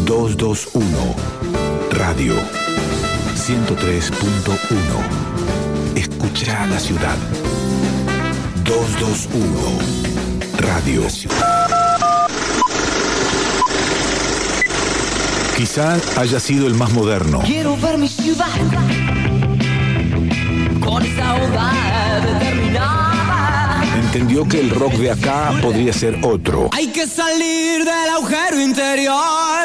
221 Radio 103.1. Escucha la ciudad. 221 Radio. Quizá haya sido el más moderno. Quiero ver mi ciudad con esa onda determinada. Entendió que el rock de acá podría ser otro. Hay que salir del agujero interior.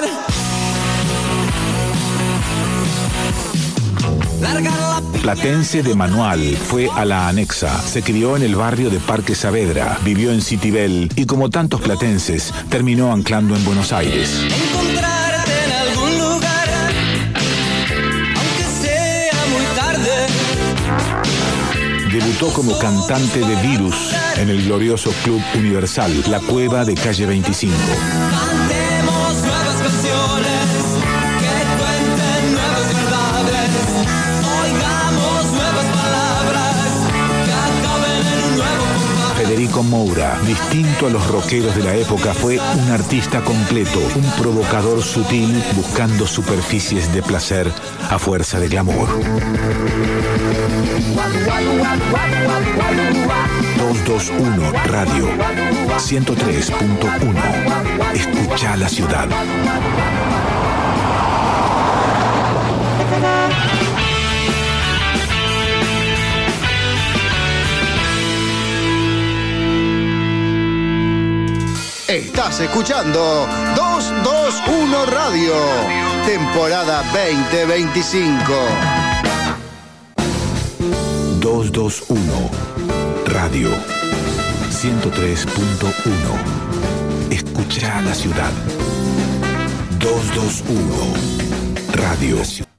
Platense de manual, fue a la anexa, se crió en el barrio de Parque Saavedra, vivió en Citibel y como tantos platenses, terminó anclando en Buenos Aires. Encontrarte en algún lugar, aunque sea muy tarde. Debutó como cantante de Virus en el glorioso Club Universal, La Cueva de Calle 25. Cantemos nuevas canciones que cuenten nuevas verdades. Oigamos nuevas palabras que acaben en un nuevo compás. Federico Moura, distinto a los rockeros de la época, fue un artista completo, un provocador sutil buscando superficies de placer a fuerza de glamour. 221 Radio 103.1. Escucha la ciudad. Estás escuchando 221 Radio, temporada 2025. 221 Radio 103.1. Escucha la ciudad. 221 Radio.